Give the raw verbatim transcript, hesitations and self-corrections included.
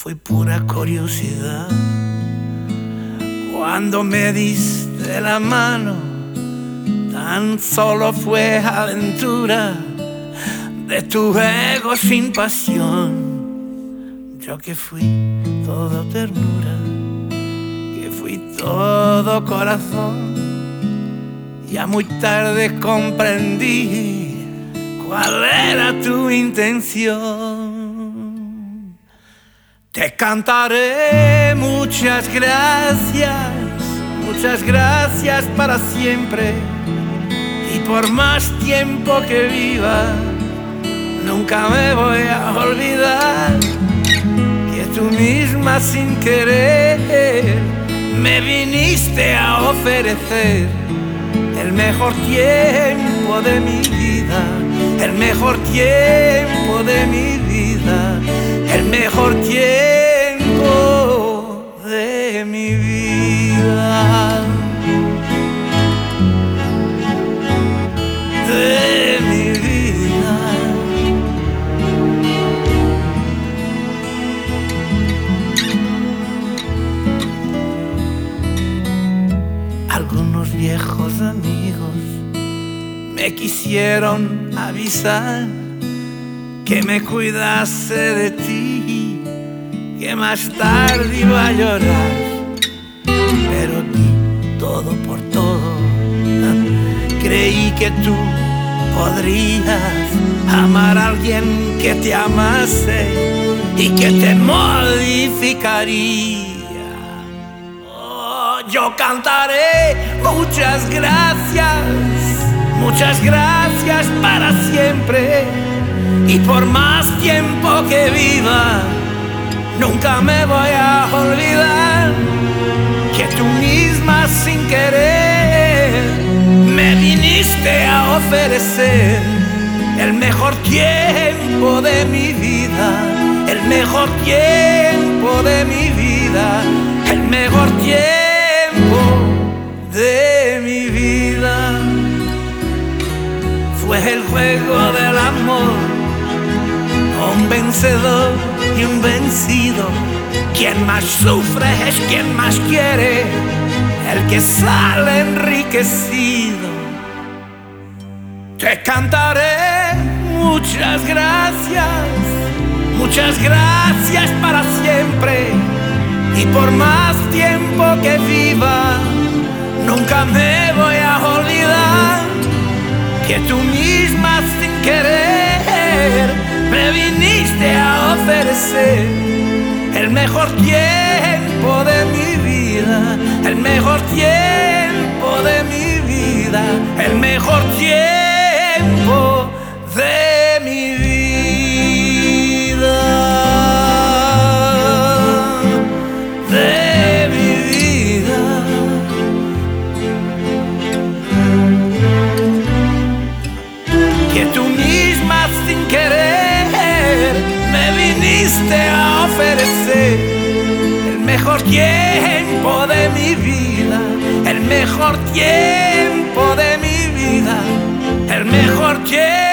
fue pura curiosidad. Cuando me diste la mano, tan solo fue aventura de tu ego sin pasión. Yo que fui todo ternura, que fui todo corazón, ya muy tarde comprendí cuál era tu intención. Te cantaré muchas gracias, muchas gracias para siempre, y por más tiempo que viva, nunca me voy a olvidar que tú misma sin querer me viniste a ofrecer el mejor tiempo de mi vida, el mejor tiempo de mi vida, el mejor tiempo de mi vida, de mi vida. Algunos viejos amigos me quisieron avisar que me cuidase de ti, que más tarde iba a llorar, pero di todo por todo. Creí que tú podrías amar a alguien que te amase y que te modificaría. Oh, yo cantaré muchas gracias, muchas gracias para siempre, y por más tiempo que viva, nunca me voy a olvidar que tú misma sin querer me viniste a ofrecer el mejor tiempo de mi vida, el mejor tiempo de mi vida, el mejor tiempo de mi vida. Fue el juego del amor, un vencedor y un vencido. Quien más sufre es quien más quiere, el que sale enriquecido. Te cantaré muchas gracias, muchas gracias para siempre, y por más tiempo que viva, nunca me voy a olvidar que tú misma sin querer me viniste a ofrecer el mejor tiempo de mi vida, el mejor tiempo de mi vida, el mejor tiempo de mi vida, de mi vida. Que tú misma sin querer me viniste a ofrecer el mejor tiempo de mi vida, el mejor tiempo de mi vida, el mejor tiempo.